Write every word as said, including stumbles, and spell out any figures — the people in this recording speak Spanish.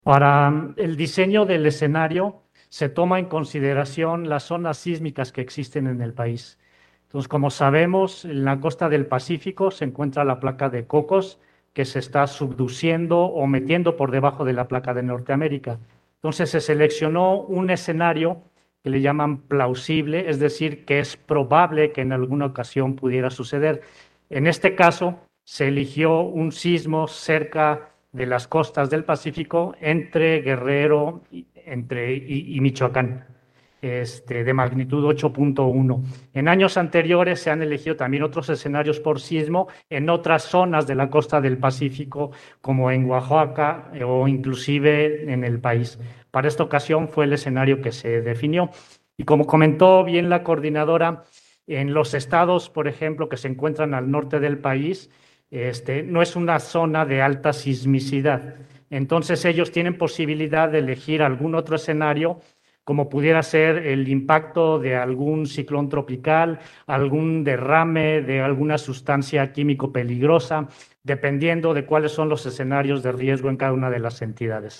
Para el diseño del escenario se toma en consideración las zonas sísmicas que existen en el país. Entonces, como sabemos, en la costa del Pacífico se encuentra la placa de Cocos, que se está subduciendo o metiendo por debajo de la placa de Norteamérica. Entonces, se seleccionó un escenario que le llaman plausible, es decir, que es probable que en alguna ocasión pudiera suceder. En este caso, se eligió un sismo cerca de las costas del Pacífico entre Guerrero entre, y, y Michoacán, este, de magnitud ocho punto uno. En años anteriores se han elegido también otros escenarios por sismo en otras zonas de la costa del Pacífico, como en Oaxaca eh, o inclusive en el país. Para esta ocasión fue el escenario que se definió. Y como comentó bien la coordinadora, en los estados, por ejemplo, que se encuentran al norte del país, este, no es una zona de alta sismicidad. Entonces ellos tienen posibilidad de elegir algún otro escenario, como pudiera ser el impacto de algún ciclón tropical, algún derrame de alguna sustancia químico peligrosa, dependiendo de cuáles son los escenarios de riesgo en cada una de las entidades.